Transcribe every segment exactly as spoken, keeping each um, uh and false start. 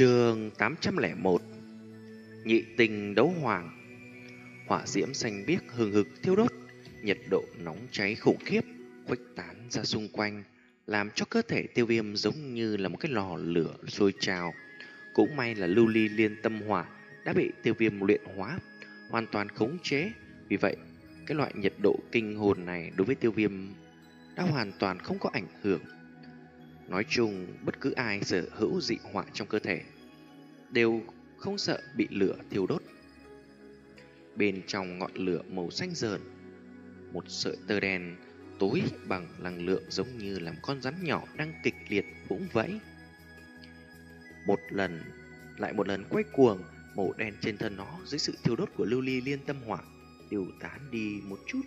Chương tám trăm lẻ một. Nhị tình đấu hoàng. Hỏa diễm xanh biếc hừng hực thiêu đốt, nhiệt độ nóng cháy khủng khiếp khuếch tán ra xung quanh, làm cho cơ thể Tiêu Viêm giống như là một cái lò lửa sôi trào. Cũng may là lưu ly liên tâm hỏa đã bị Tiêu Viêm luyện hóa, hoàn toàn khống chế. Vì vậy, cái loại nhiệt độ kinh hồn này đối với Tiêu Viêm đã hoàn toàn không có ảnh hưởng. Nói chung, bất cứ ai sở hữu dị hỏa trong cơ thể đều không sợ bị lửa thiêu đốt. Bên trong ngọn lửa màu xanh rờn, một sợi tơ đen tối bằng năng lượng giống như là một con rắn nhỏ đang kịch liệt vũng vẫy. Một lần, lại một lần quay cuồng, màu đen trên thân nó dưới sự thiêu đốt của lưu ly liên tâm hỏa tiêu tán đi một chút.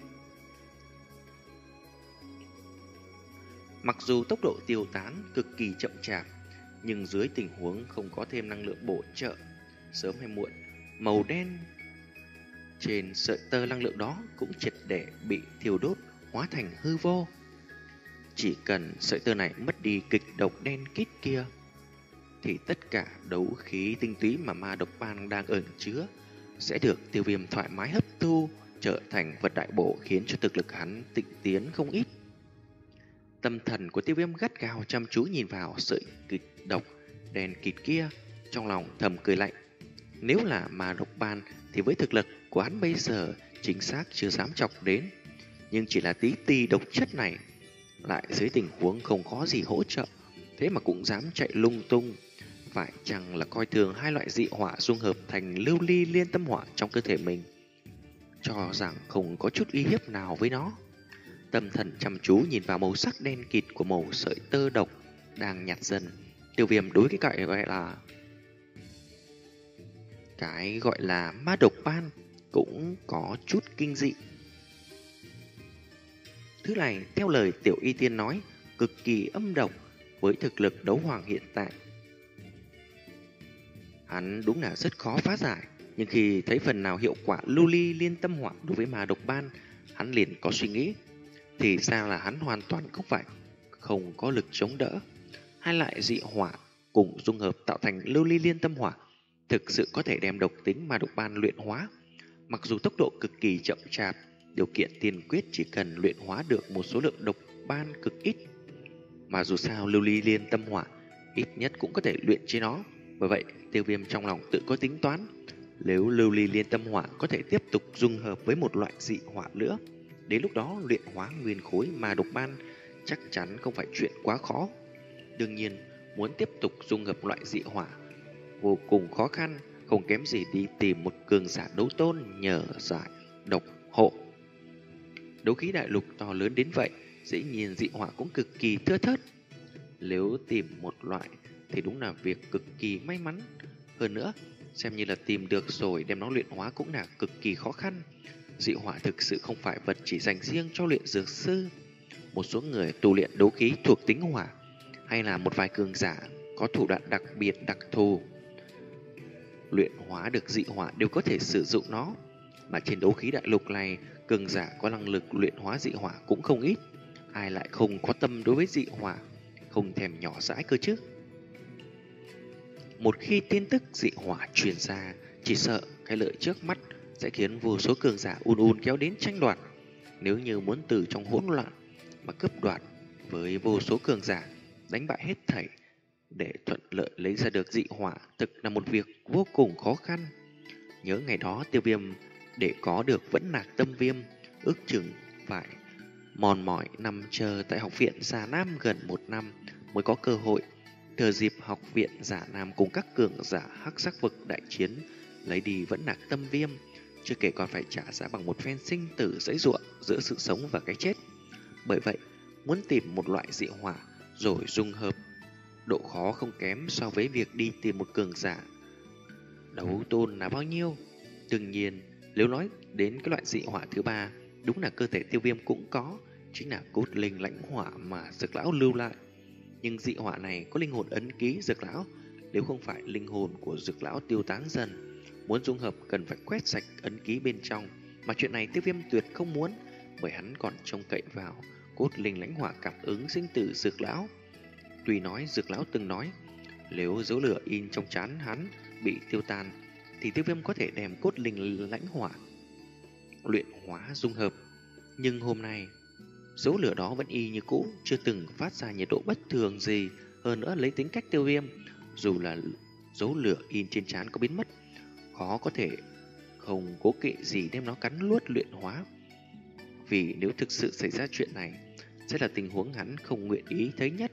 Mặc dù tốc độ tiêu tán cực kỳ chậm chạp, nhưng dưới tình huống không có thêm năng lượng bổ trợ, sớm hay muộn, màu đen trên sợi tơ năng lượng đó cũng triệt để bị thiêu đốt, hóa thành hư vô. Chỉ cần sợi tơ này mất đi kịch độc đen kít kia, thì tất cả đấu khí tinh túy mà ma độc ban đang ẩn chứa sẽ được Tiêu Viêm thoải mái hấp thu, trở thành vật đại bổ, khiến cho thực lực hắn tịnh tiến không ít. Tâm thần của Tiêu Viêm gắt gao chăm chú nhìn vào sợi kịch độc đen kịt kia, trong lòng thầm cười lạnh. Nếu là ma độc ban thì với thực lực của hắn bây giờ chính xác chưa dám chọc đến, nhưng chỉ là tí ti độc chất này, lại dưới tình huống không có gì hỗ trợ, thế mà cũng dám chạy lung tung. Phải chăng là coi thường hai loại dị hỏa dung hợp thành lưu ly liên tâm hỏa trong cơ thể mình, cho rằng không có chút uy hiếp nào với nó? Tâm thần chăm chú nhìn vào màu sắc đen kịt của màu sợi tơ độc đang nhạt dần, Tiêu Viêm đối cái cậy gọi là cái gọi là ma độc ban cũng có chút kinh dị. Thứ này theo lời Tiểu Y Tiên nói cực kỳ âm độc, với thực lực đấu hoàng hiện tại hắn đúng là rất khó phá giải. Nhưng khi thấy phần nào hiệu quả lưu ly liên tâm hỏa đối với ma độc ban, hắn liền có suy nghĩ, thì ra là hắn hoàn toàn không phải không có lực chống đỡ. Hai loại dị hỏa cùng dung hợp tạo thành lưu ly liên tâm hỏa thực sự có thể đem độc tính ma độc ban luyện hóa. Mặc dù tốc độ cực kỳ chậm chạp, điều kiện tiên quyết chỉ cần luyện hóa được một số lượng độc ban cực ít, mà dù sao lưu ly liên tâm hỏa ít nhất cũng có thể luyện chế nó. Bởi vậy, Tiêu Viêm trong lòng tự có tính toán, nếu lưu ly liên tâm hỏa có thể tiếp tục dung hợp với một loại dị hỏa nữa, đến lúc đó luyện hóa nguyên khối ma độc ban chắc chắn không phải chuyện quá khó. Đương nhiên, muốn tiếp tục dung hợp loại dị hỏa vô cùng khó khăn, không kém gì đi tìm một cường giả đấu tôn nhờ giải độc hộ. Đấu khí đại lục to lớn đến vậy, dĩ nhiên dị hỏa cũng cực kỳ thưa thớt. Nếu tìm một loại thì đúng là việc cực kỳ may mắn. Hơn nữa, xem như là tìm được rồi đem nó luyện hóa cũng là cực kỳ khó khăn. Dị hỏa thực sự không phải vật chỉ dành riêng cho luyện dược sư. Một số người tu luyện đấu khí thuộc tính hỏa, hay là một vài cường giả có thủ đoạn đặc biệt đặc thù, luyện hóa được dị hỏa đều có thể sử dụng nó. Mà trên đấu khí đại lục này, cường giả có năng lực luyện hóa dị hỏa cũng không ít. Ai lại không có tâm đối với dị hỏa, không thèm nhỏ dãi cơ chứ. Một khi tin tức dị hỏa truyền ra, chỉ sợ cái lợi trước mắt sẽ khiến vô số cường giả ùn ùn kéo đến tranh đoạt. Nếu như muốn từ trong hỗn loạn mà cướp đoạt với vô số cường giả, đánh bại hết thảy để thuận lợi lấy ra được dị hỏa, thực là một việc vô cùng khó khăn. Nhớ ngày đó Tiêu Viêm để có được vẫn nạc tâm viêm, ước chừng phải mòn mỏi nằm chờ tại học viện Già Nam gần một năm mới có cơ hội. Thừa dịp học viện Giả Nam cùng các cường giả hắc sắc vực đại chiến, lấy đi vẫn nạc tâm viêm, chưa kể còn phải trả giá bằng một phen sinh tử giãy giụa giữa sự sống và cái chết. Bởi vậy, muốn tìm một loại dị hỏa rồi dung hợp, độ khó không kém so với việc đi tìm một cường giả đấu tôn là bao nhiêu. Đương nhiên, nếu nói đến cái loại dị hỏa thứ ba, đúng là cơ thể Tiêu Viêm cũng có, chính là cốt linh lãnh hỏa mà Dược lão lưu lại. Nhưng dị hỏa này có linh hồn ấn ký Dược lão, nếu không phải linh hồn của Dược lão tiêu tán dần, muốn dung hợp cần phải quét sạch ấn ký bên trong, mà chuyện này Tiêu Viêm tuyệt không muốn, bởi hắn còn trông cậy vào cốt linh lãnh hỏa cảm ứng sinh tử Dược lão. Tuy nói Dược lão từng nói Nếu dấu lửa in trong trán hắn bị tiêu tan, thì Tiêu Viêm có thể đem cốt linh lãnh hỏa luyện hóa dung hợp. Nhưng hôm nay, dấu lửa đó vẫn y như cũ, chưa từng phát ra nhiệt độ bất thường gì. Hơn nữa lấy tính cách Tiêu Viêm, dù là dấu lửa in trên trán có biến mất, khó có thể không cố kỵ gì đem nó cắn nuốt luyện hóa. Vì nếu thực sự xảy ra chuyện này, sẽ là tình huống hắn không nguyện ý thấy nhất.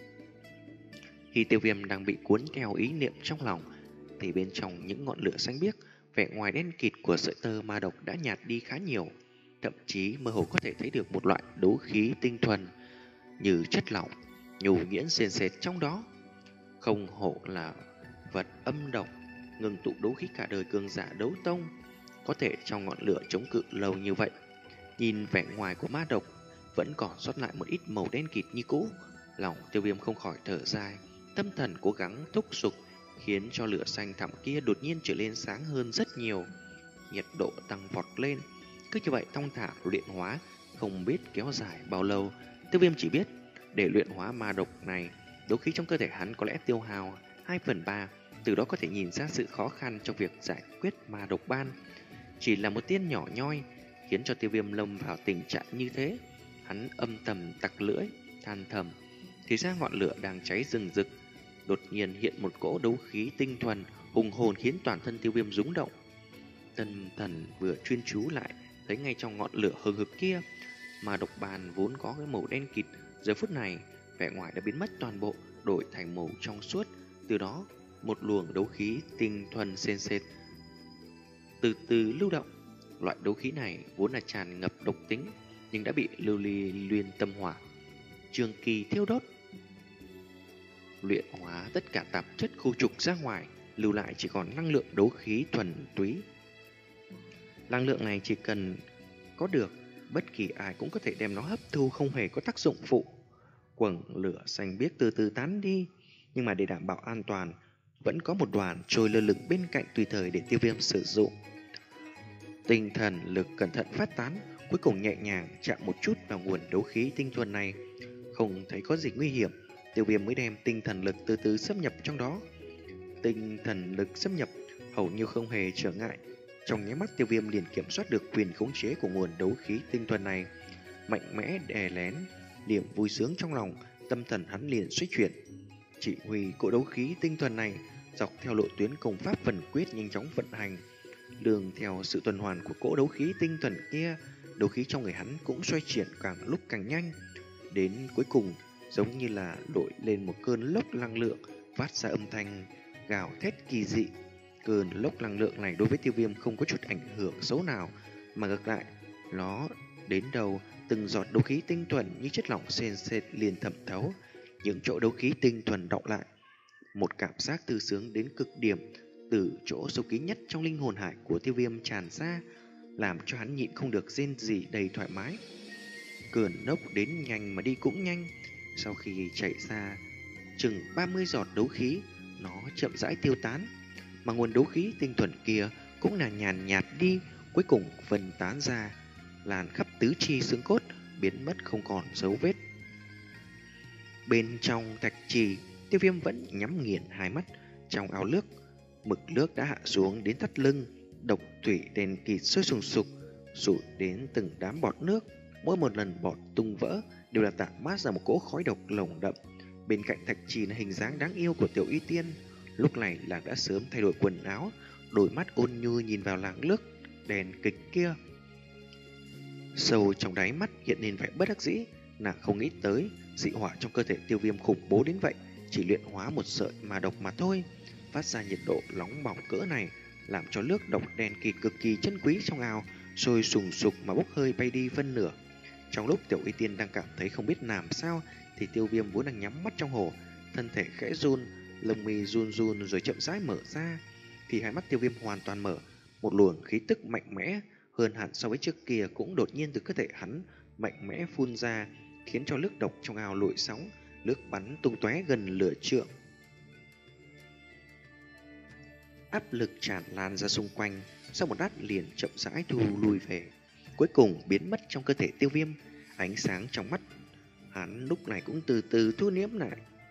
Khi Tiêu Viêm đang bị cuốn theo ý niệm trong lòng, thì bên trong những ngọn lửa xanh biếc, vẻ ngoài đen kịt của sợi tơ ma độc đã nhạt đi khá nhiều. Thậm chí mơ hồ có thể thấy được một loại đấu khí tinh thuần như chất lỏng, nhu nhuyễn sền sệt trong đó. Không hổ là vật âm độc, ngừng tụ đấu khí cả đời cường giả đấu tông, có thể trong ngọn lửa chống cự lâu như vậy. Nhìn vẻ ngoài của ma độc vẫn còn sót lại một ít màu đen kịt như cũ, lòng Tiêu Viêm không khỏi thở dài, tâm thần cố gắng thúc giục, khiến cho lửa xanh thẳm kia đột nhiên trở lên sáng hơn rất nhiều, nhiệt độ tăng vọt lên. Cứ như vậy thong thả luyện hóa, không biết kéo dài bao lâu. Tiêu Viêm chỉ biết để luyện hóa ma độc này, đấu khí trong cơ thể hắn có lẽ tiêu hao hai phần ba, từ đó có thể nhìn ra sự khó khăn trong việc giải quyết ma độc ban. Chỉ là một tiên nhỏ nhoi khiến cho Tiêu Viêm lâm vào tình trạng như thế. Hắn âm thầm tặc lưỡi, than thầm, thì ra ngọn lửa đang cháy rừng rực, đột nhiên hiện một cỗ đấu khí tinh thuần hùng hồn khiến toàn thân Tiêu Viêm rúng động. Tâm thần vừa chuyên chú lại, thấy ngay trong ngọn lửa hừng hực kia, mà độc bàn vốn có cái màu đen kịt, giờ phút này vẻ ngoài đã biến mất toàn bộ, đổi thành màu trong suốt. Từ đó một luồng đấu khí tinh thuần sền sệt từ từ lưu động. Loại đấu khí này vốn là tràn ngập độc tính, nhưng đã bị lưu ly luyện tâm hỏa trường kỳ thiêu đốt, luyện hóa tất cả tạp chất khu trục ra ngoài, lưu lại chỉ còn năng lượng đấu khí thuần túy. Năng lượng này chỉ cần có được, bất kỳ ai cũng có thể đem nó hấp thu, không hề có tác dụng phụ. Quầng lửa xanh biếc từ từ tán đi, nhưng mà để đảm bảo an toàn, vẫn có một đoàn trôi lơ lửng bên cạnh tùy thời để Tiêu Viêm sử dụng. Tinh thần lực cẩn thận phát tán, cuối cùng nhẹ nhàng chạm một chút vào nguồn đấu khí tinh thuần này. Không thấy có gì nguy hiểm, Tiêu Viêm mới đem tinh thần lực từ từ xâm nhập trong đó. Tinh thần lực xâm nhập hầu như không hề trở ngại. Trong nháy mắt Tiêu Viêm liền kiểm soát được quyền khống chế của nguồn đấu khí tinh thuần này, mạnh mẽ đè lén điểm vui sướng trong lòng. Tâm thần hắn liền xoay chuyển, chỉ huy cỗ đấu khí tinh thuần này dọc theo lộ tuyến công pháp phần quyết nhanh chóng vận hành. Đường theo sự tuần hoàn của cỗ đấu khí tinh thuần kia, đấu khí trong người hắn cũng xoay chuyển càng lúc càng nhanh, đến cuối cùng giống như là đổi lên một cơn lốc năng lượng, phát ra âm thanh gào thét kỳ dị. Cơn lốc năng lượng này đối với Tiêu Viêm không có chút ảnh hưởng xấu nào, mà ngược lại, nó đến đầu từng giọt đấu khí tinh thuần như chất lỏng sền sệt liền thẩm thấu những chỗ đấu khí tinh thuần đọng lại. Một cảm giác tư sướng đến cực điểm từ chỗ sâu kín nhất trong linh hồn hải của Tiêu Viêm tràn ra, làm cho hắn nhịn không được rên rỉ đầy thoải mái. Cơn lốc đến nhanh mà đi cũng nhanh. Sau khi chạy ra chừng ba mươi giọt đấu khí, nó chậm rãi tiêu tán, mà nguồn đấu khí tinh thuần kia cũng là nhàn nhạt đi, cuối cùng phân tán ra, làn khắp tứ chi xương cốt, biến mất không còn dấu vết. Bên trong thạch trì, Tiêu Viêm vẫn nhắm nghiền hai mắt. Trong áo nước, mực nước đã hạ xuống đến thắt lưng, độc thủy đen kịt sôi sùng sục, sụt đến từng đám bọt nước. Mỗi một lần bọt tung vỡ đều là tản mát ra một cỗ khói độc nồng đậm. Bên cạnh thạch trì là hình dáng đáng yêu của Tiểu Y Tiên. Lúc này nàng đã sớm thay đổi quần áo, đôi mắt ôn nhu nhìn vào làng nước đèn kịch kia. Sâu trong đáy mắt hiện lên vẻ bất đắc dĩ. Nàng không nghĩ tới dị hỏa trong cơ thể Tiêu Viêm khủng bố đến vậy, chỉ luyện hóa một sợi mà độc mà thôi, phát ra nhiệt độ nóng bỏng cỡ này, làm cho nước độc đen kịt cực kỳ chân quý trong ao sôi sùng sục mà bốc hơi bay đi phân nửa. Trong lúc Tiểu Y Tiên đang cảm thấy không biết làm sao, thì Tiêu Viêm vốn đang nhắm mắt trong hồ, thân thể khẽ run, lông mi run run rồi chậm rãi mở ra. Thì hai mắt Tiêu Viêm hoàn toàn mở, một luồng khí tức mạnh mẽ hơn hẳn so với trước kia cũng đột nhiên từ cơ thể hắn mạnh mẽ phun ra, khiến cho nước độc trong ao lội sóng, nước bắn tung tóe gần lửa trượng. Áp lực tràn lan ra xung quanh, sau một lát liền chậm rãi thu lui về, cuối cùng biến mất trong cơ thể Tiêu Viêm. Ánh sáng trong mắt hắn lúc này cũng từ từ thu liễm lại.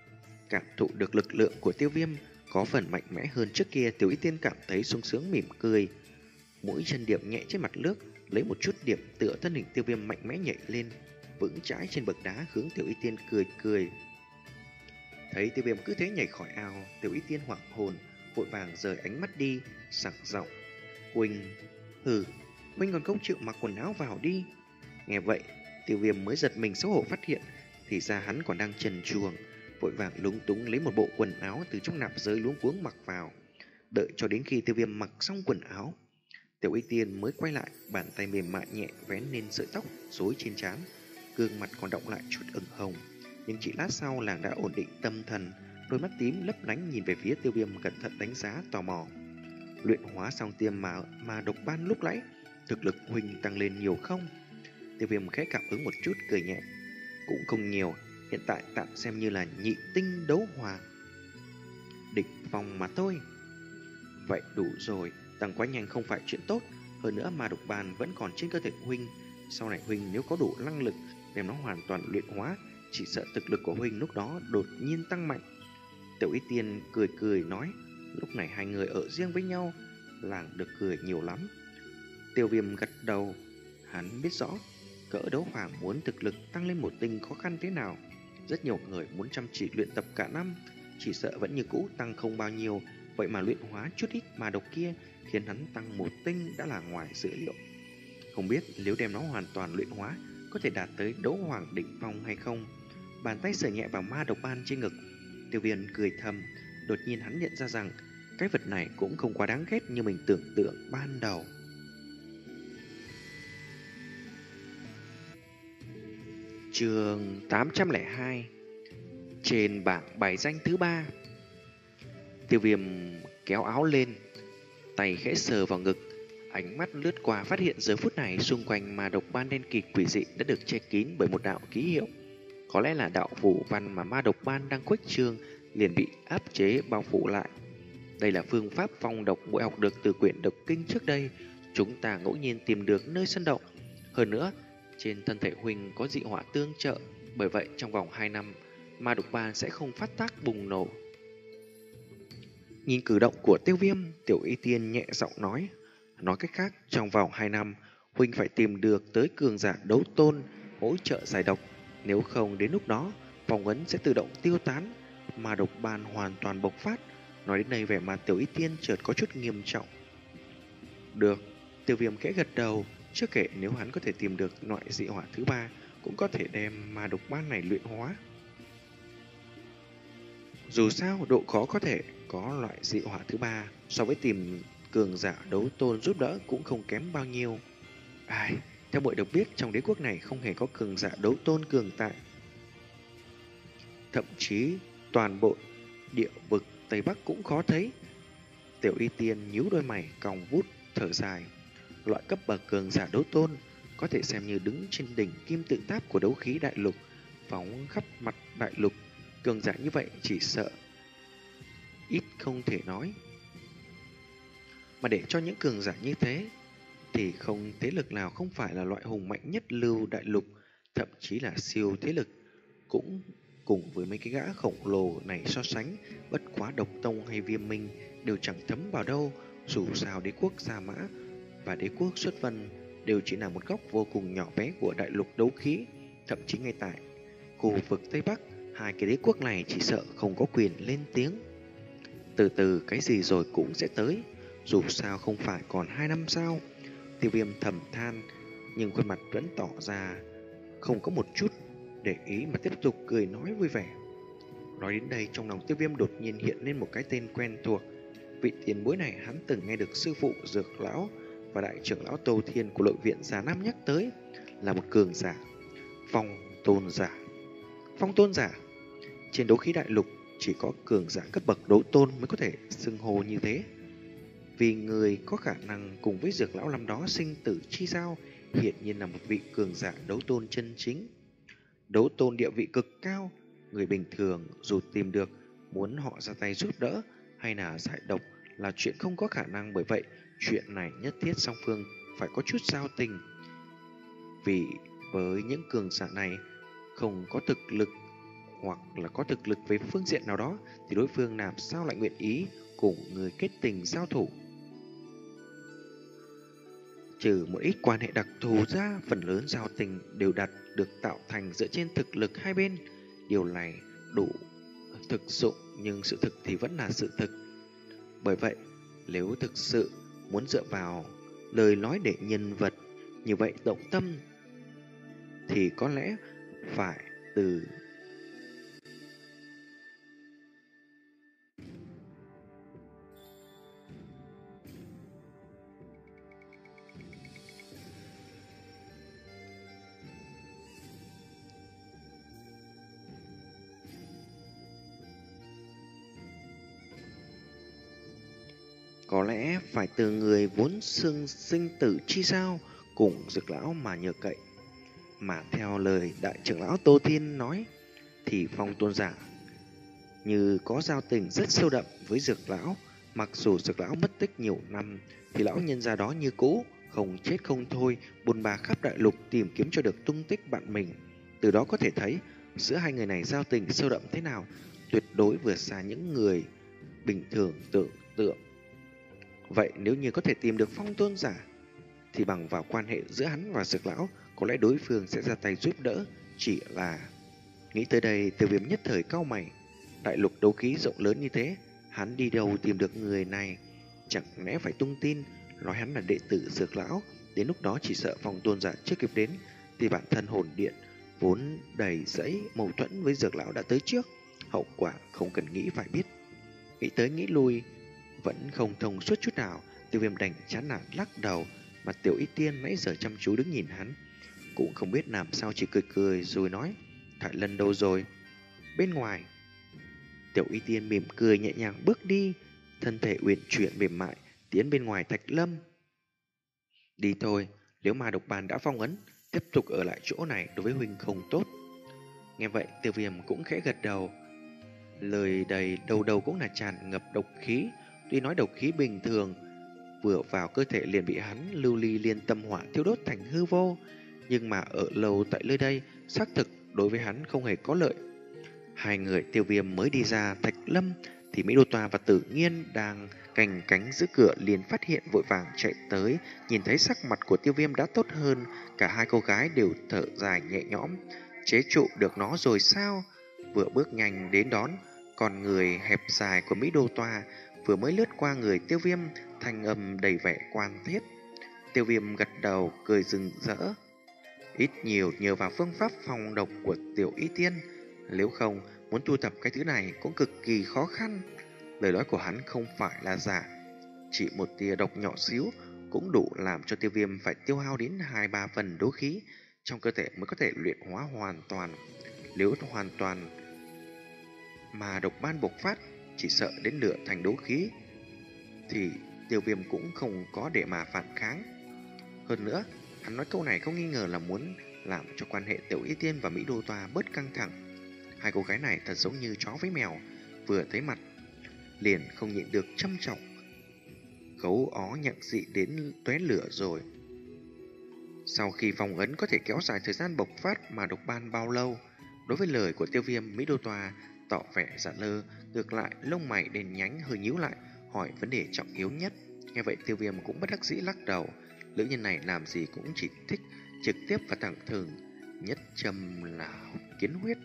Cảm thụ được lực lượng của Tiêu Viêm có phần mạnh mẽ hơn trước kia, Tiểu Y Tiên cảm thấy sung sướng mỉm cười. Mũi chân điểm nhẹ trên mặt nước, lấy một chút điểm tựa thân hình Tiêu Viêm mạnh mẽ nhảy lên, vững chãi trên bậc đá hướng Tiểu Y Tiên cười cười. Thấy Tiêu Viêm cứ thế nhảy khỏi ao, Tiểu Y Tiên hoảng hồn, vội vàng rời ánh mắt đi, sảng giọng: "Huynh, hừ, huynh còn không chịu mặc quần áo vào đi." Nghe vậy, Tiêu Viêm mới giật mình xấu hổ phát hiện, thì ra hắn còn đang trần truồng, vội vàng lúng túng lấy một bộ quần áo từ trong nạp giới luống cuống mặc vào. Đợi cho đến khi Tiêu Viêm mặc xong quần áo, Tiểu Y Tiên mới quay lại, bàn tay mềm mại nhẹ vén lên sợi tóc rối trên trán, gương mặt còn đọng lại chút ửng hồng, nhưng chỉ lát sau làng đã ổn định tâm thần, đôi mắt tím lấp lánh nhìn về phía Tiêu Viêm cẩn thận đánh giá tò mò. Luyện hóa xong tiêm mà mà độc ban lúc nãy, thực lực huynh tăng lên nhiều không? Tiêu Viêm khẽ cảm ứng một chút cười nhẹ. Cũng không nhiều, hiện tại tạm xem như là nhị tinh đấu hoàng đỉnh phong mà thôi. Vậy đủ rồi, tăng quá nhanh không phải chuyện tốt. Hơn nữa mà độc bàn vẫn còn trên cơ thể huynh. Sau này huynh nếu có đủ năng lực đem nó hoàn toàn luyện hóa, chỉ sợ thực lực của huynh lúc đó đột nhiên tăng mạnh. Tiểu Y Tiên cười cười nói. Lúc này hai người ở riêng với nhau, làng được cười nhiều lắm. Tiêu Viêm gật đầu, hắn biết rõ cỡ đấu hoàng muốn thực lực tăng lên một tinh khó khăn thế nào. Rất nhiều người muốn chăm chỉ luyện tập cả năm, chỉ sợ vẫn như cũ tăng không bao nhiêu. Vậy mà luyện hóa chút ít mà độc kia khiến hắn tăng một tinh đã là ngoài dự liệu. Không biết nếu đem nó hoàn toàn luyện hóa có thể đạt tới đấu hoàng đỉnh phong hay không. Bàn tay sờ nhẹ vào ma độc ban trên ngực, Tiêu Viêm cười thầm. Đột nhiên hắn nhận ra rằng cái vật này cũng không quá đáng ghét như mình tưởng tượng ban đầu. Chương tám trăm lẻ hai. Trên bảng bài danh thứ ba. Tiêu Viêm kéo áo lên, tay khẽ sờ vào ngực, ánh mắt lướt qua phát hiện giờ phút này xung quanh ma độc ban đen kịt quỷ dị đã được che kín bởi một đạo ký hiệu. Có lẽ là đạo phủ văn mà ma độc ban đang khuếch trương liền bị áp chế bao phủ lại. Đây là phương pháp phong độc muội học được từ quyển độc kinh trước đây, chúng ta ngẫu nhiên tìm được nơi sân động. Hơn nữa, trên thân thể huynh có dị hỏa tương trợ, bởi vậy trong vòng hai năm, ma độc ban sẽ không phát tác bùng nổ. Nhìn cử động của Tiêu Viêm, Tiểu Y Tiên nhẹ giọng nói. Nói cách khác, trong vòng hai năm, huynh phải tìm được tới cường giả đấu tôn hỗ trợ giải độc. Nếu không đến lúc đó, phong ấn sẽ tự động tiêu tán, ma độc ban hoàn toàn bộc phát. Nói đến đây vẻ mặt Tiểu Y Tiên chợt có chút nghiêm trọng. Được, Tiêu Viêm khẽ gật đầu. Chưa kể nếu hắn có thể tìm được loại dị hỏa thứ ba, cũng có thể đem ma độc ban này luyện hóa. Dù sao, độ khó có thể có loại dị hỏa thứ ba so với tìm cường giả đấu tôn giúp đỡ cũng không kém bao nhiêu. Ai, theo muội được biết trong đế quốc này không hề có cường giả đấu tôn cường tại. Thậm chí toàn bộ địa vực Tây Bắc cũng khó thấy. Tiểu Y Tiên nhíu đôi mày cong vút thở dài. Loại cấp bậc cường giả đấu tôn có thể xem như đứng trên đỉnh kim tự tháp của đấu khí đại lục, phóng khắp mặt đại lục. Cường giả như vậy chỉ sợ ít không thể nói. Mà để cho những cường giả như thế thì không thế lực nào không phải là loại hùng mạnh nhất lưu đại lục, thậm chí là siêu thế lực cũng cùng với mấy cái gã khổng lồ này so sánh, bất quá Độc Tông hay Viêm Minh đều chẳng thấm vào đâu. Dù sao đế quốc Gia Mã và đế quốc Xuất Vân đều chỉ là một góc vô cùng nhỏ bé của đại lục đấu khí. Thậm chí ngay tại khu vực Tây Bắc, hai cái đế quốc này chỉ sợ không có quyền lên tiếng. Từ từ cái gì rồi cũng sẽ tới, dù sao không phải còn hai năm sao. Tiêu Viêm thầm than, nhưng khuôn mặt vẫn tỏ ra không có một chút để ý mà tiếp tục cười nói vui vẻ. Nói đến đây trong lòng Tiêu Viêm đột nhiên hiện lên một cái tên quen thuộc. Vị tiền bối này hắn từng nghe được sư phụ Dược Lão và đại trưởng lão Tô Thiên của nội viện Già Nam nhắc tới, là một cường giả Phong Tôn giả. Phong Tôn giả trên đấu khí đại lục chỉ có cường giả cấp bậc đấu tôn mới có thể xưng hô như thế. Vì người có khả năng cùng với Dược Lão năm đó sinh tử chi giao, hiện nhiên là một vị cường giả đấu tôn chân chính. Đấu tôn địa vị cực cao, người bình thường dù tìm được muốn họ ra tay giúp đỡ hay là giải độc là chuyện không có khả năng. Bởi vậy chuyện này nhất thiết song phương phải có chút giao tình. Vì với những cường giả này không có thực lực hoặc là có thực lực về phương diện nào đó, thì đối phương làm sao lại nguyện ý cùng người kết tình giao thủ. Trừ một ít quan hệ đặc thù ra, phần lớn giao tình đều đặt được tạo thành dựa trên thực lực hai bên. Điều này đủ thực dụng, nhưng sự thực thì vẫn là sự thực. Bởi vậy, nếu thực sự muốn dựa vào lời nói để nhân vật như vậy động tâm, thì có lẽ phải từ Có lẽ phải từ người vốn xương sinh tử chi sao cùng Dược lão mà nhờ cậy. Mà theo lời đại trưởng lão Tô Thiên nói, thì Phong tôn giả như có giao tình rất sâu đậm với Dược lão. Mặc dù Dược lão mất tích nhiều năm, thì lão nhân gia đó như cũ, không chết không thôi, bôn ba khắp đại lục tìm kiếm cho được tung tích bạn mình. Từ đó có thể thấy giữa hai người này giao tình sâu đậm thế nào, tuyệt đối vượt xa những người bình thường tưởng tượng. Vậy nếu như có thể tìm được Phong tôn giả, thì bằng vào quan hệ giữa hắn và Dược lão, có lẽ đối phương sẽ ra tay giúp đỡ. Chỉ là... Nghĩ tới đây, Tiêu Viêm nhất thời cau mày. Đại lục đấu khí rộng lớn như thế, hắn đi đâu tìm được người này? Chẳng lẽ phải tung tin nói hắn là đệ tử Dược lão? Đến lúc đó chỉ sợ Phong tôn giả chưa kịp đến, thì bản thân hồn điện vốn đầy rẫy mâu thuẫn với Dược lão đã tới trước. Hậu quả không cần nghĩ phải biết. Nghĩ tới nghĩ lui, vẫn không thông suốt chút nào. Tiêu Viêm đành chán nản lắc đầu. Mà Tiểu Y Tiên nãy giờ chăm chú đứng nhìn hắn, cũng không biết làm sao, chỉ cười cười rồi nói: Thải Lân đâu rồi? Bên ngoài. Tiểu Y Tiên mỉm cười nhẹ nhàng bước đi, thân thể uyển chuyển mềm mại tiến bên ngoài Thạch Lâm. Đi thôi, nếu mà độc bàn đã phong ấn, tiếp tục ở lại chỗ này đối với huynh không tốt. Nghe vậy, Tiêu Viêm cũng khẽ gật đầu. Lời đầy đầu đầu cũng là tràn ngập độc khí. Tuy nói độc khí bình thường, vừa vào cơ thể liền bị hắn lưu ly liên tâm hỏa thiêu đốt thành hư vô, nhưng mà ở lâu tại nơi đây xác thực đối với hắn không hề có lợi. Hai người Tiêu Viêm mới đi ra Thạch Lâm, thì Mỹ Đô Toa và Tử Nghiên đang canh cánh giữ cửa liền phát hiện, vội vàng chạy tới. Nhìn thấy sắc mặt của Tiêu Viêm đã tốt hơn, cả hai cô gái đều thở dài nhẹ nhõm. Chế trụ được nó rồi sao? Vừa bước nhanh đến đón, còn người hẹp dài của Mỹ Đô Toa vừa mới lướt qua người Tiêu Viêm, thanh âm đầy vẻ quan thiết. Tiêu Viêm gật đầu cười rừng rỡ. Ít nhiều nhờ vào phương pháp phòng độc của Tiểu Y Tiên, nếu không muốn thu thập cái thứ này cũng cực kỳ khó khăn. Lời nói của hắn không phải là giả, chỉ một tia độc nhỏ xíu cũng đủ làm cho Tiêu Viêm phải tiêu hao đến hai ba phần đấu khí trong cơ thể mới có thể luyện hóa hoàn toàn. Nếu hoàn toàn mà độc ban bộc phát, chỉ sợ đến nửa thành đấu khí, thì Tiêu Viêm cũng không có để mà phản kháng. Hơn nữa, hắn nói câu này không nghi ngờ là muốn làm cho quan hệ Tiểu Y Tiên và Mỹ Đô Toa bớt căng thẳng. Hai cô gái này thật giống như chó với mèo, vừa thấy mặt liền không nhịn được châm trọng. Gấu ó nhặng dị đến tóe lửa rồi. Sau khi phong ấn có thể kéo dài thời gian bộc phát mà độc ban bao lâu? Đối với lời của Tiêu Viêm, Mỹ Đô Toa tỏ vẻ giả lơ, ngược lại lông mày đen nhánh hơi nhíu lại, hỏi vấn đề trọng yếu nhất. Nghe vậy Tiêu Viêm cũng bất đắc dĩ lắc đầu. Nữ nhân này làm gì cũng chỉ thích trực tiếp và thẳng thừng, nhất châm là kiến huyết.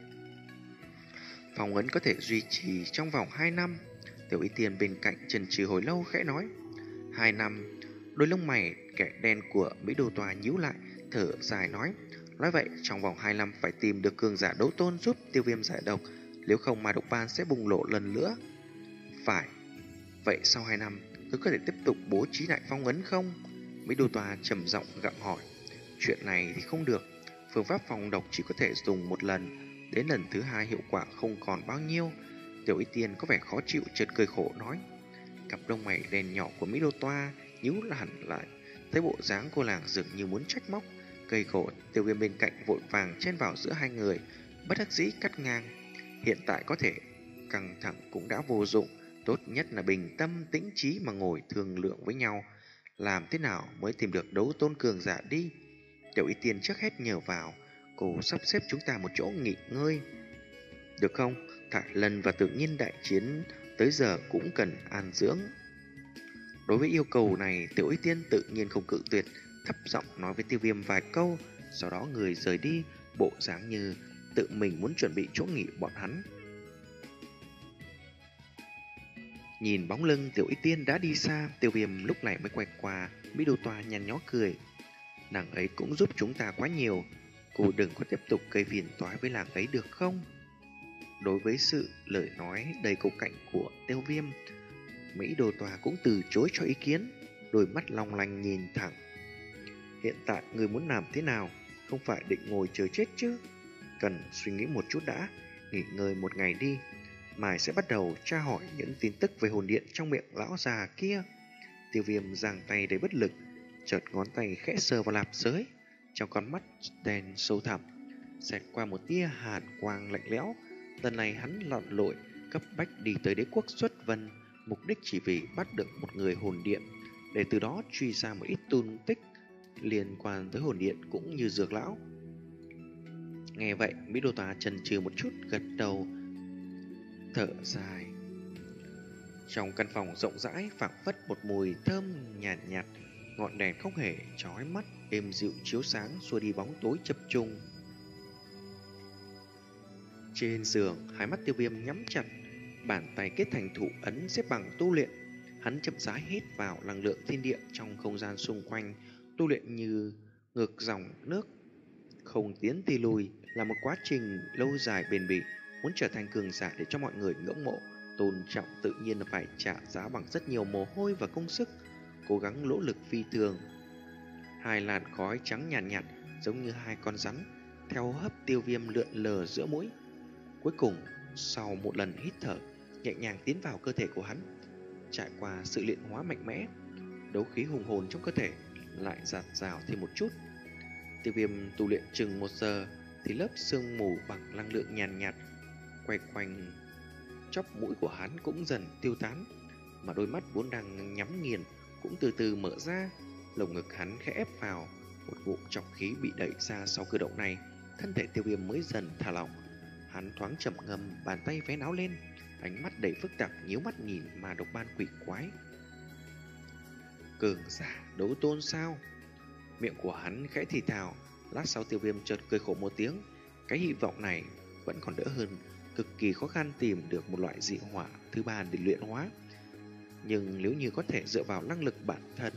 Phong ấn có thể duy trì trong vòng hai năm. Tiểu Y Tiên bên cạnh chần chừ hồi lâu khẽ nói: Hai năm. Đôi lông mày kẻ đen của Mỹ Đô Toa nhíu lại, thở dài nói: Nói vậy trong vòng hai năm phải tìm được cường giả đấu tôn giúp Tiêu Viêm giải độc, nếu không mà độc ban sẽ bùng nổ lần nữa. Phải. Vậy sau hai năm cứ có thể tiếp tục bố trí lại phong ấn không? Mỹ Đô Toa trầm giọng gặng hỏi. Chuyện này thì không được. Phương pháp phòng độc chỉ có thể dùng một lần, đến lần thứ hai hiệu quả không còn bao nhiêu. Tiểu Y Tiên có vẻ khó chịu, chợt cười khổ nói. Cặp lông mày đen nhỏ của Mỹ Đô Toa nhíu hẳn lại, thấy bộ dáng cô nàng dường như muốn trách móc. Cây khổ. Tiêu Viêm bên cạnh vội vàng chen vào giữa hai người, bất đắc dĩ cắt ngang. Hiện tại có thể căng thẳng cũng đã vô dụng, tốt nhất là bình tâm tĩnh trí mà ngồi thương lượng với nhau, làm thế nào mới tìm được đấu tôn cường giả đi. Tiểu Y Tiên trước hết nhờ vào, cô sắp xếp chúng ta một chỗ nghỉ ngơi. được không? Thải Lân và tự nhiên đại chiến tới giờ cũng cần an dưỡng. Đối với yêu cầu này, Tiểu Y Tiên tự nhiên không cự tuyệt, thấp giọng nói với Tiêu Viêm vài câu, sau đó người rời đi, bộ dáng như tự mình muốn chuẩn bị chỗ nghỉ bọn hắn. Nhìn bóng lưng Tiểu Y Tiên đã đi xa, Tiêu Viêm lúc này mới quay qua, Mỹ Đô Toa nhăn nhó cười. Nàng ấy cũng giúp chúng ta quá nhiều, cô đừng có tiếp tục gây phiền toái với nàng ấy được không? Đối với sự lời nói đầy cục cạnh của Tiêu Viêm, Mỹ Đô Toa cũng từ chối cho ý kiến, đôi mắt long lanh nhìn thẳng. Hiện tại người muốn làm thế nào? Không phải định ngồi chờ chết chứ? Cần suy nghĩ một chút đã, nghỉ ngơi một ngày đi. Mai sẽ bắt đầu tra hỏi những tin tức về hồn điện trong miệng lão già kia. Tiêu Viêm giang tay đầy bất lực, chợt ngón tay khẽ sờ vào lạp giới, trong con mắt đen sâu thẳm xẹt qua một tia hàn quang lạnh lẽo. Lần này hắn lặn lội cấp bách đi tới đế quốc Xuất Vân, mục đích chỉ vì bắt được một người hồn điện, để từ đó truy ra một ít tung tích liên quan tới hồn điện cũng như dược lão. Nghe vậy, Mỹ Đô Toa chần chừ một chút, gật đầu, thở dài. Trong căn phòng rộng rãi phảng phất một mùi thơm nhàn nhạt, nhạt, ngọn đèn không hề chói mắt, êm dịu chiếu sáng xua đi bóng tối chập trùng. Trên giường, hai mắt Tiêu Viêm nhắm chặt, bàn tay kết thành thủ ấn xếp bằng tu luyện. Hắn chậm rãi hít vào năng lượng thiên địa trong không gian xung quanh, tu luyện như ngược dòng nước, không tiến thì lùi, là một quá trình lâu dài bền bỉ. Muốn trở thành cường giả để cho mọi người ngưỡng mộ, tôn trọng, tự nhiên là phải trả giá bằng rất nhiều mồ hôi và công sức, cố gắng nỗ lực phi thường. Hai làn khói trắng nhàn nhạt, nhạt giống như hai con rắn theo hấp Tiêu Viêm lượn lờ giữa mũi. Cuối cùng, sau một lần hít thở, nhẹ nhàng tiến vào cơ thể của hắn. Trải qua sự luyện hóa mạnh mẽ, đấu khí hùng hồn trong cơ thể lại dạt dào thêm một chút. Tiêu Viêm tu luyện chừng một giờ thì lớp sương mù bằng năng lượng nhàn nhạt, nhạt quay quanh chóp mũi của hắn cũng dần tiêu tán, mà đôi mắt vốn đang nhắm nghiền cũng từ từ mở ra. Lồng ngực hắn khẽ ép vào, một ngụm trọc khí bị đẩy ra. Sau cử động này, thân thể Tiêu Viêm mới dần thả lỏng. Hắn thoáng trầm ngâm, bàn tay vén áo lên, ánh mắt đầy phức tạp, nhíu mắt nhìn mà độc ban quỷ quái. Cường giả đấu tôn sao? Miệng của hắn khẽ thì thào. Lát sau Tiêu Viêm chợt cười khổ một tiếng. Cái hy vọng này vẫn còn đỡ hơn cực kỳ khó khăn tìm được một loại dị hỏa thứ ba để luyện hóa. Nhưng nếu như có thể dựa vào năng lực bản thân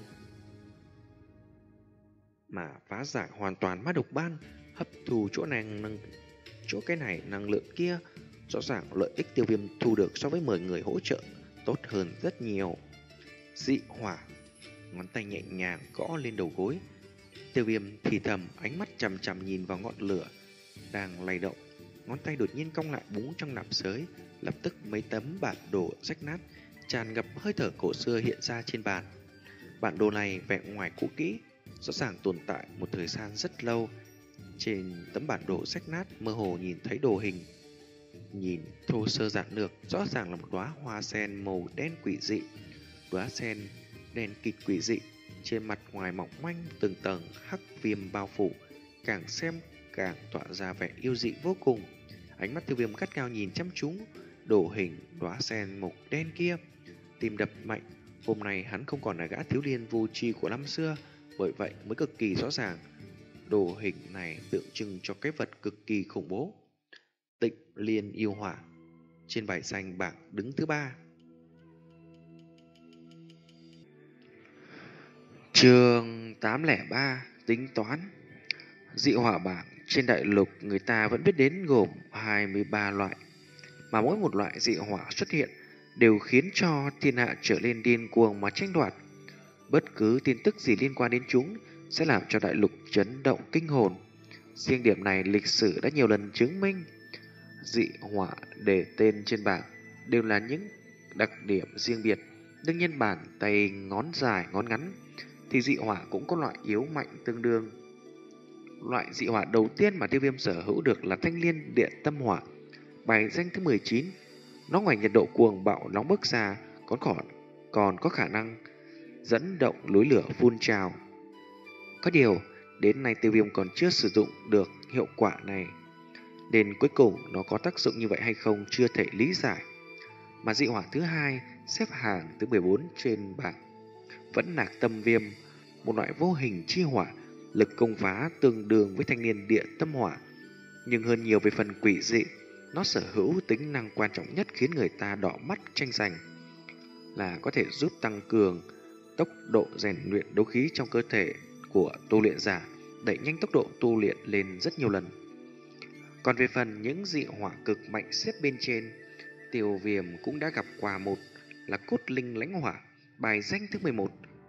mà phá giải hoàn toàn ma độc ban, hấp thu chỗ này năng chỗ cái này năng lượng kia, rõ ràng lợi ích Tiêu Viêm thu được so với mười người hỗ trợ tốt hơn rất nhiều. Dị hỏa, ngón tay nhẹ nhàng gõ lên đầu gối. Tiêu Viêm thì thầm, ánh mắt chằm chằm nhìn vào ngọn lửa đang lay động. Ngón tay đột nhiên cong lại búng trong nạp giới, lập tức mấy tấm bản đồ rách nát tràn ngập hơi thở cổ xưa hiện ra trên bàn. Bản đồ này vẻ ngoài cũ kỹ, rõ ràng tồn tại một thời gian rất lâu. Trên tấm bản đồ rách nát mơ hồ nhìn thấy đồ hình, nhìn thô sơ giản lược, rõ ràng là một đóa hoa sen màu đen quỷ dị. Đóa sen đen kịt quỷ dị, trên mặt ngoài mỏng manh từng tầng hắc viêm bao phủ, càng xem càng tỏa ra vẻ yêu dị vô cùng. Ánh mắt Tiêu Viêm gắt gao nhìn chăm chú đồ hình đóa sen màu đen kia, tim đập mạnh. Hôm nay hắn không còn là gã thiếu niên vô tri của năm xưa, bởi vậy mới cực kỳ rõ ràng đồ hình này tượng trưng cho cái vật cực kỳ khủng bố, Tịnh Liên yêu hỏa. Trên bài danh bảng đứng thứ ba. Chương tám không ba, tính toán. Dị hỏa bảng trên đại lục người ta vẫn biết đến gồm hai mươi ba loại, mà mỗi một loại dị hỏa xuất hiện đều khiến cho thiên hạ trở lên điên cuồng mà tranh đoạt. Bất cứ tin tức gì liên quan đến chúng sẽ làm cho đại lục chấn động kinh hồn. Riêng điểm này lịch sử đã nhiều lần chứng minh. Dị hỏa để tên trên bảng đều là những đặc điểm riêng biệt. Đương nhiên bàn tay ngón dài ngón ngắn thì dị hỏa cũng có loại yếu mạnh tương đương. Loại dị hỏa đầu tiên mà Tiêu Viêm sở hữu được là Thanh Liên Điện Tâm Hỏa, bài danh thứ mười chín. Nó ngoài nhiệt độ cuồng bạo nóng bức ra, còn còn còn có khả năng dẫn động núi lửa phun trào. Có điều, đến nay Tiêu Viêm còn chưa sử dụng được hiệu quả này. Đến cuối cùng nó có tác dụng như vậy hay không chưa thể lý giải. Mà dị hỏa thứ hai xếp hàng thứ mười bốn trên bảng vẫn là tâm viêm, một loại vô hình chi hỏa, lực công phá tương đương với thanh niên địa tâm hỏa, nhưng hơn nhiều về phần quỷ dị. Nó sở hữu tính năng quan trọng nhất khiến người ta đỏ mắt tranh giành, là có thể giúp tăng cường tốc độ rèn luyện đấu khí trong cơ thể của tu luyện giả, đẩy nhanh tốc độ tu luyện lên rất nhiều lần. Còn về phần những dị hỏa cực mạnh xếp bên trên, Tiêu Viêm cũng đã gặp qua một, là cốt linh lãnh hỏa, bài danh thứ mười một.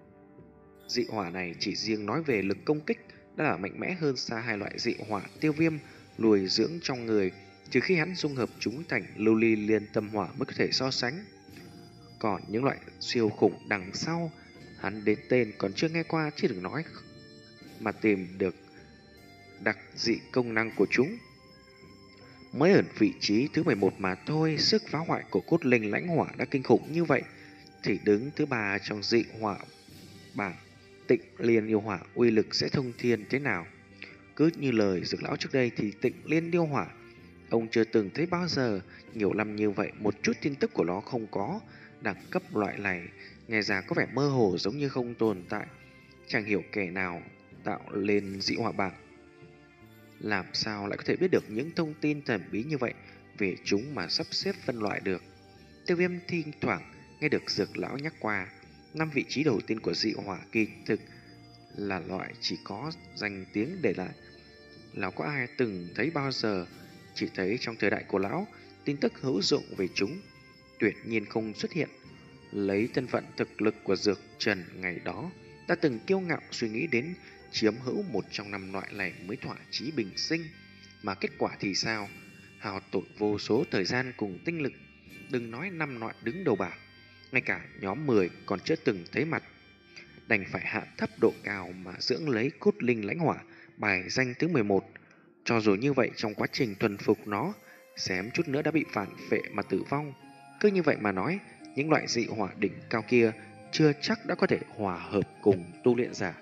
Dị hỏa này chỉ riêng nói về lực công kích đã là mạnh mẽ hơn xa hai loại dị hỏa Tiêu Viêm nuôi dưỡng trong người, trừ khi hắn dung hợp chúng thành lưu ly liên tâm hỏa mới có thể so sánh. Còn những loại siêu khủng đằng sau, hắn đến tên còn chưa nghe qua, chứ đừng nói mà tìm được đặc dị công năng của chúng. Mới ở vị trí thứ mười một mà thôi, sức phá hoại của cốt linh lãnh hỏa đã kinh khủng như vậy, thì đứng thứ ba trong dị hỏa bảng Tịnh Liên yêu hỏa uy lực sẽ thông thiên thế nào? Cứ như lời Dược lão trước đây thì Tịnh Liên yêu hỏa ông chưa từng thấy bao giờ, nhiều năm như vậy một chút tin tức của nó không có. Đẳng cấp loại này nghe ra có vẻ mơ hồ, giống như không tồn tại. Chẳng hiểu kẻ nào tạo lên dị hỏa bảng làm sao lại có thể biết được những thông tin thần bí như vậy về chúng mà sắp xếp phân loại được. Tiêu Viêm thỉnh thoảng nghe được Dược lão nhắc qua năm vị trí đầu tiên của dị hỏa kỳ thực là loại chỉ có danh tiếng để lại, lão có ai từng thấy bao giờ. Chỉ thấy trong thời đại của lão, tin tức hữu dụng về chúng tuyệt nhiên không xuất hiện. Lấy thân phận thực lực của Dược Trần ngày đó, đã từng kiêu ngạo suy nghĩ đến chiếm hữu một trong năm loại này mới thỏa chí bình sinh. Mà kết quả thì sao? Hao tổn vô số thời gian cùng tinh lực, đừng nói năm loại đứng đầu bảng, ngay cả nhóm mười còn chưa từng thấy mặt. Đành phải hạ thấp độ cao mà dưỡng lấy cốt linh lãnh hỏa, bài danh thứ mười một. Cho dù như vậy, trong quá trình thuần phục nó, xém chút nữa đã bị phản phệ mà tử vong. Cứ như vậy mà nói, những loại dị hỏa đỉnh cao kia chưa chắc đã có thể hòa hợp cùng tu luyện giả.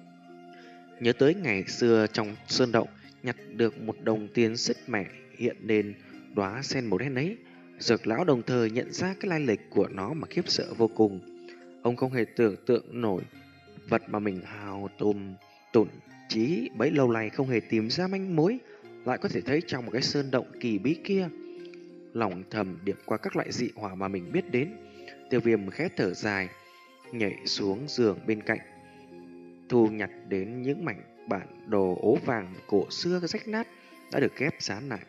Nhớ tới ngày xưa trong sơn động nhặt được một đồng tiền sứt mẻ hiện lên đóa sen màu đen ấy, Dược lão đồng thời nhận ra cái lai lịch của nó mà khiếp sợ vô cùng. Ông không hề tưởng tượng nổi vật mà mình hào tôm tổn chí bấy lâu nay không hề tìm ra manh mối lại có thể thấy trong một cái sơn động kỳ bí kia. Lòng thầm điểm qua các loại dị hỏa mà mình biết đến, Tiêu Viêm khẽ thở dài, nhảy xuống giường bên cạnh, thu nhặt đến những mảnh bản đồ ố vàng cổ xưa rách nát đã được ghép dán lại.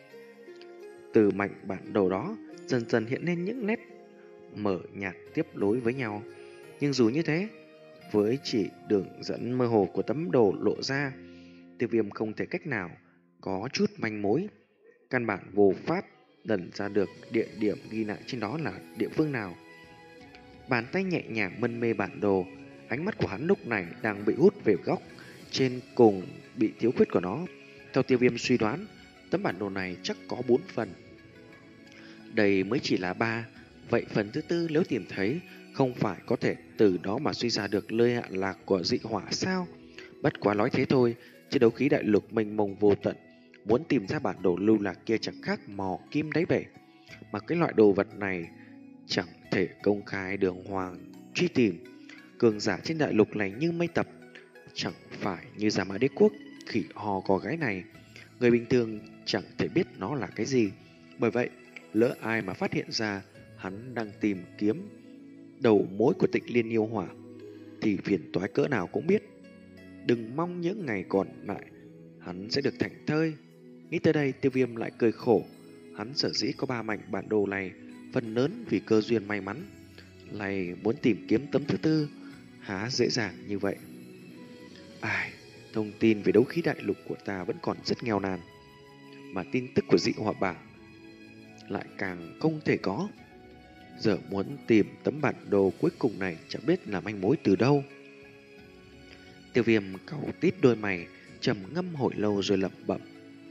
Từ mảnh bản đồ đó dần dần hiện lên những nét mở nhạt tiếp nối với nhau. Nhưng dù như thế, với chỉ đường dẫn mơ hồ của tấm đồ lộ ra, Tiêu Viêm không thể cách nào có chút manh mối. Căn bản vô pháp lần ra được địa điểm ghi lại trên đó là địa phương nào. Bàn tay nhẹ nhàng mân mê bản đồ, ánh mắt của hắn lúc này đang bị hút về góc trên cùng bị thiếu khuyết của nó. Theo Tiêu Viêm suy đoán, tấm bản đồ này chắc có bốn phần. Đây mới chỉ là ba, vậy phần thứ tư nếu tìm thấy, không phải có thể từ đó mà suy ra được nơi hạ lạc của dị hỏa sao? Bất quá nói thế thôi, chứ đấu khí đại lục mênh mông vô tận, muốn tìm ra bản đồ lưu lạc kia chẳng khác mò kim đáy bể. Mà cái loại đồ vật này chẳng thể công khai đường hoàng truy tìm. Cường giả trên đại lục này như mây tập, chẳng phải như Giả Mã Đế Quốc khỉ hò có gái này. Người bình thường chẳng thể biết nó là cái gì. Bởi vậy, lỡ ai mà phát hiện ra hắn đang tìm kiếm đầu mối của Tịnh Liên yêu hỏa thì phiền toái cỡ nào cũng biết. Đừng mong những ngày còn lại hắn sẽ được thảnh thơi. Nghĩ tới đây, Tiêu Viêm lại cười khổ. Hắn sở dĩ có ba mảnh bản đồ này phần lớn vì cơ duyên may mắn, lại muốn tìm kiếm tấm thứ tư há dễ dàng như vậy. Ai, thông tin về đấu khí đại lục của ta vẫn còn rất nghèo nàn, mà tin tức của dị hỏa bảng lại càng không thể có. Giờ muốn tìm tấm bản đồ cuối cùng này chẳng biết là manh mối từ đâu. Tiêu Viêm cau tít đôi mày, trầm ngâm hồi lâu rồi lẩm bẩm.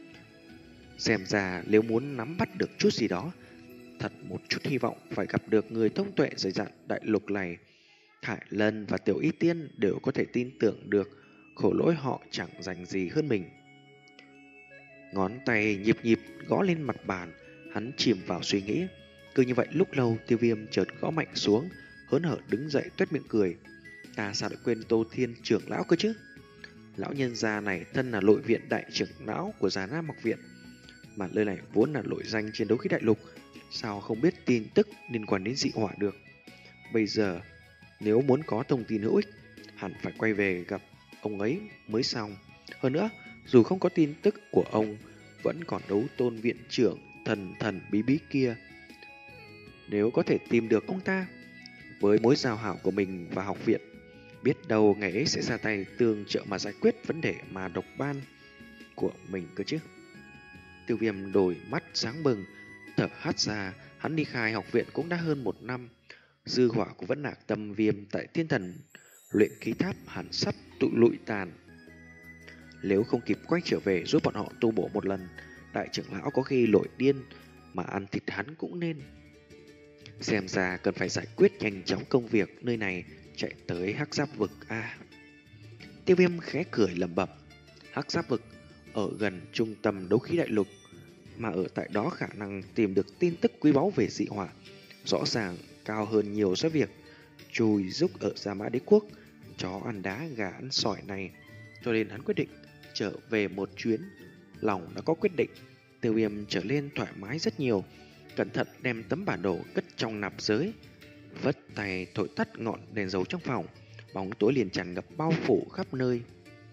Xem ra nếu muốn nắm bắt được chút gì đó, thật một chút hy vọng phải gặp được người thông tuệ dày dặn đại lục này. Thải Lân và Tiểu Y Tiên đều có thể tin tưởng được, khổ lỗi họ chẳng dành gì hơn mình. Ngón tay nhịp nhịp gõ lên mặt bàn, hắn chìm vào suy nghĩ. Cứ như vậy lúc lâu, Tiêu Viêm chợt gõ mạnh xuống, hớn hở đứng dậy tuét miệng cười. Ta sao lại quên Tô Thiên trưởng lão cơ chứ? Lão nhân gia này thân là nội viện đại trưởng lão của Già Nam Học Viện, mà nơi này vốn là nổi danh chiến đấu khí đại lục, sao không biết tin tức liên quan đến dị hỏa được? Bây giờ nếu muốn có thông tin hữu ích, hẳn phải quay về gặp ông ấy mới xong. Hơn nữa, dù không có tin tức của ông, vẫn còn đấu tôn viện trưởng thần thần bí bí kia. Nếu có thể tìm được ông ta, với mối giao hảo của mình và học viện, biết đâu ngày ấy sẽ ra tay tương trợ mà giải quyết vấn đề mà độc ban của mình cơ chứ. Tiêu Viêm đổi mắt sáng bừng, thở hắt ra. Hắn đi khai học viện cũng đã hơn một năm. Dư hỏa của vẫn nạc tâm viêm tại thiên thần luyện khí tháp hẳn sắp tụ lụi tàn. Nếu không kịp quay trở về giúp bọn họ tu bổ một lần, đại trưởng lão có khi nổi điên mà ăn thịt hắn cũng nên. Xem ra cần phải giải quyết nhanh chóng công việc nơi này, chạy tới Hắc Giáp vực a. À, Tiêu Viêm khẽ cười lẩm bẩm. Hắc Giáp vực ở gần trung tâm đấu khí đại lục, mà ở tại đó khả năng tìm được tin tức quý báu về dị hỏa rõ ràng cao hơn nhiều so với việc chui rúc ở Gia Mã Đế Quốc, chó ăn đá gà ăn sỏi này. Cho nên hắn quyết định trở về một chuyến. Lòng đã có quyết định, Tiêu Viêm trở lên thoải mái rất nhiều, cẩn thận đem tấm bản đồ cất trong nạp giới, vất tay thổi tắt ngọn đèn dầu trong phòng. Bóng tối liền tràn ngập bao phủ khắp nơi.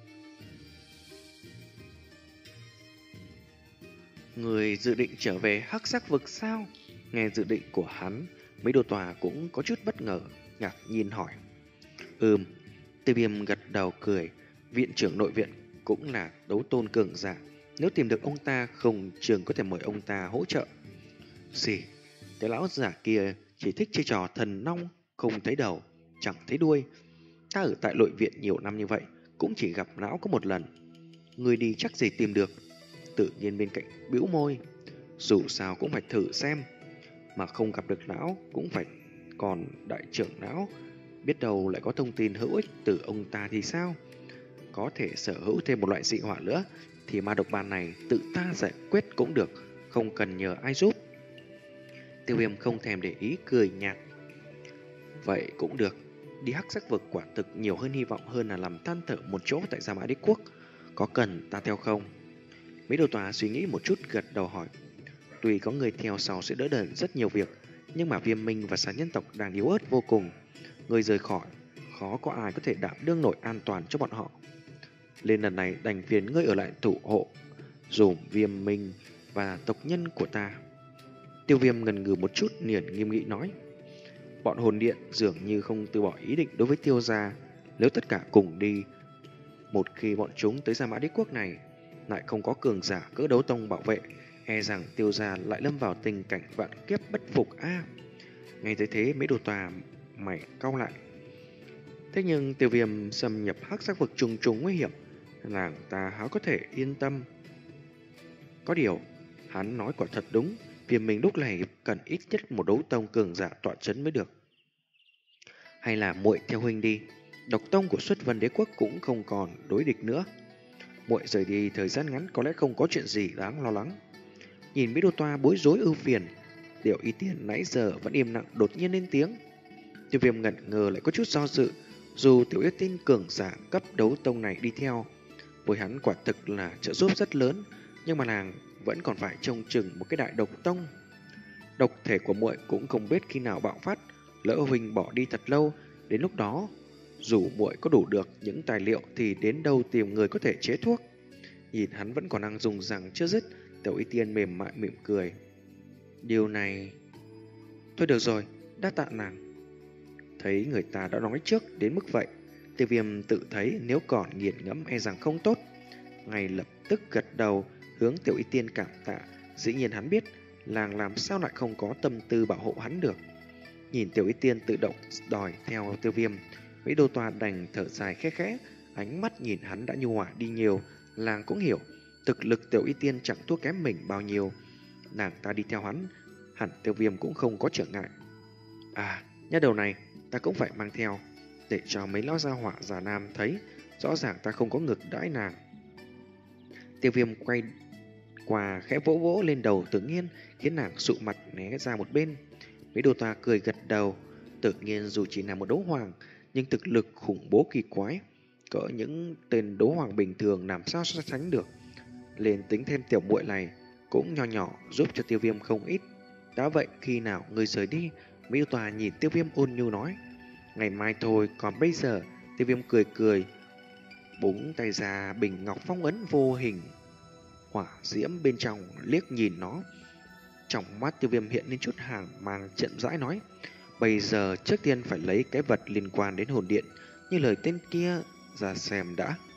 Người dự định trở về Hắc Sắc vực sao? Nghe dự định của hắn, mấy đồ tòa cũng có chút bất ngờ, ngạc nhiên hỏi. Ừm, Tiêu Viêm gật đầu cười. Viện trưởng nội viện cũng là đấu tôn cường giả, nếu tìm được ông ta không chừng có thể mời ông ta hỗ trợ. Gì? Cái lão giả kia chỉ thích chơi trò thần nong, không thấy đầu, chẳng thấy đuôi. Ta ở tại nội viện nhiều năm như vậy, cũng chỉ gặp lão có một lần. Người đi chắc gì tìm được. Tự nhiên bên cạnh bĩu môi. Dù sao cũng phải thử xem, mà không gặp được lão cũng phải còn đại trưởng lão. Biết đâu lại có thông tin hữu ích từ ông ta thì sao? Có thể sở hữu thêm một loại dị hỏa nữa, thì ma độc ban này tự ta giải quyết cũng được, không cần nhờ ai giúp. Tiêu Viêm không thèm để ý, cười nhạt. Vậy cũng được, đi Hắc Sắc vực quả thực nhiều hơn hy vọng hơn là làm than thở một chỗ tại Gia Mã Đế Quốc. Có cần ta theo không? Mấy đồ tòa suy nghĩ một chút gật đầu hỏi. Tuy có người theo sau sẽ đỡ đần rất nhiều việc, nhưng mà Viêm Minh và Xà Nhân tộc đang yếu ớt vô cùng. Người rời khỏi, khó có ai có thể đảm đương nổi an toàn cho bọn họ. Lên lần này đành phiền ngươi ở lại thủ hộ dùm Viêm Minh và tộc nhân của ta. Tiêu Viêm ngần ngừ một chút, liền nghiêm nghị nói. Bọn hồn điện dường như không từ bỏ ý định đối với Tiêu gia. Nếu tất cả cùng đi, một khi bọn chúng tới Gia Mã Đế Quốc này lại không có cường giả cỡ đấu tông bảo vệ, e rằng Tiêu gia lại lâm vào tình cảnh vạn kiếp bất phục a. À, ngay tới thế mấy đồ tòa mày cau lại. Thế nhưng Tiêu Viêm xâm nhập Hắc Sắc vực trùng trùng nguy hiểm, nàng ta háo có thể yên tâm. Có điều, hắn nói quả thật đúng, Viêm Minh lúc này cần ít nhất một đấu tông cường giả tọa chấn mới được. Hay là muội theo huynh đi, độc tông của Xuất Vân Đế Quốc cũng không còn đối địch nữa. Muội rời đi thời gian ngắn có lẽ không có chuyện gì đáng lo lắng. Nhìn Mỹ Đô Toa bối rối ưu phiền, Tiểu Y Tiên nãy giờ vẫn im lặng đột nhiên lên tiếng. Tiêu Viêm ngẩn ngờ lại có chút do dự. Dù Tiểu Y Tiên cường giả cấp đấu tông này đi theo, với hắn quả thực là trợ giúp rất lớn, nhưng mà nàng vẫn còn phải trông chừng một cái đại độc tông. Độc thể của muội cũng không biết khi nào bạo phát, lỡ huynh bỏ đi thật lâu, đến lúc đó dù muội có đủ được những tài liệu thì đến đâu tìm người có thể chế thuốc. Nhìn hắn vẫn còn đang dùng rằng chưa dứt, Tiểu Y Tiên mềm mại mỉm cười. Điều này... Thôi được rồi, đa tạ nàng. Thấy người ta đã nói trước đến mức vậy, Tiêu Viêm tự thấy nếu còn nghiền ngẫm e rằng không tốt. Ngay lập tức gật đầu hướng Tiểu Y Tiên cảm tạ. Dĩ nhiên hắn biết làng làm sao lại không có tâm tư bảo hộ hắn được. Nhìn Tiểu Y Tiên tự động đòi theo Tiêu Viêm, Mỹ Đô Toa đành thở dài khẽ khẽ. Ánh mắt nhìn hắn đã nhu hòa đi nhiều. Làng cũng hiểu thực lực Tiểu Y Tiên chẳng thua kém mình bao nhiêu. Nàng ta đi theo hắn, hẳn Tiêu Viêm cũng không có trở ngại. À, nhát đầu này ta cũng phải mang theo, để cho mấy lão gia hỏa già nam thấy rõ ràng ta không có ngược đãi nàng. Tiêu Viêm quay qua khẽ vỗ vỗ lên đầu Tự Nhiên, khiến nàng sụ mặt né ra một bên. Mỹ Đô Toa cười gật đầu. Tự Nhiên dù chỉ là một đấu hoàng, nhưng thực lực khủng bố kỳ quái, cỡ những tên đấu hoàng bình thường làm sao so sánh được. Lên tính thêm tiểu muội này cũng nho nhỏ giúp cho Tiêu Viêm không ít. Đã vậy khi nào người rời đi, Mỹ Đô Toa nhìn Tiêu Viêm ôn nhu nói: ngày mai thôi, còn bây giờ. Tiêu Viêm cười cười, búng tay ra bình ngọc phong ấn vô hình hỏa diễm bên trong, liếc nhìn nó. Trong mắt Tiêu Viêm hiện lên chút hàng mang, chậm rãi nói: bây giờ trước tiên phải lấy cái vật liên quan đến hồn điện như lời tên kia ra xem đã.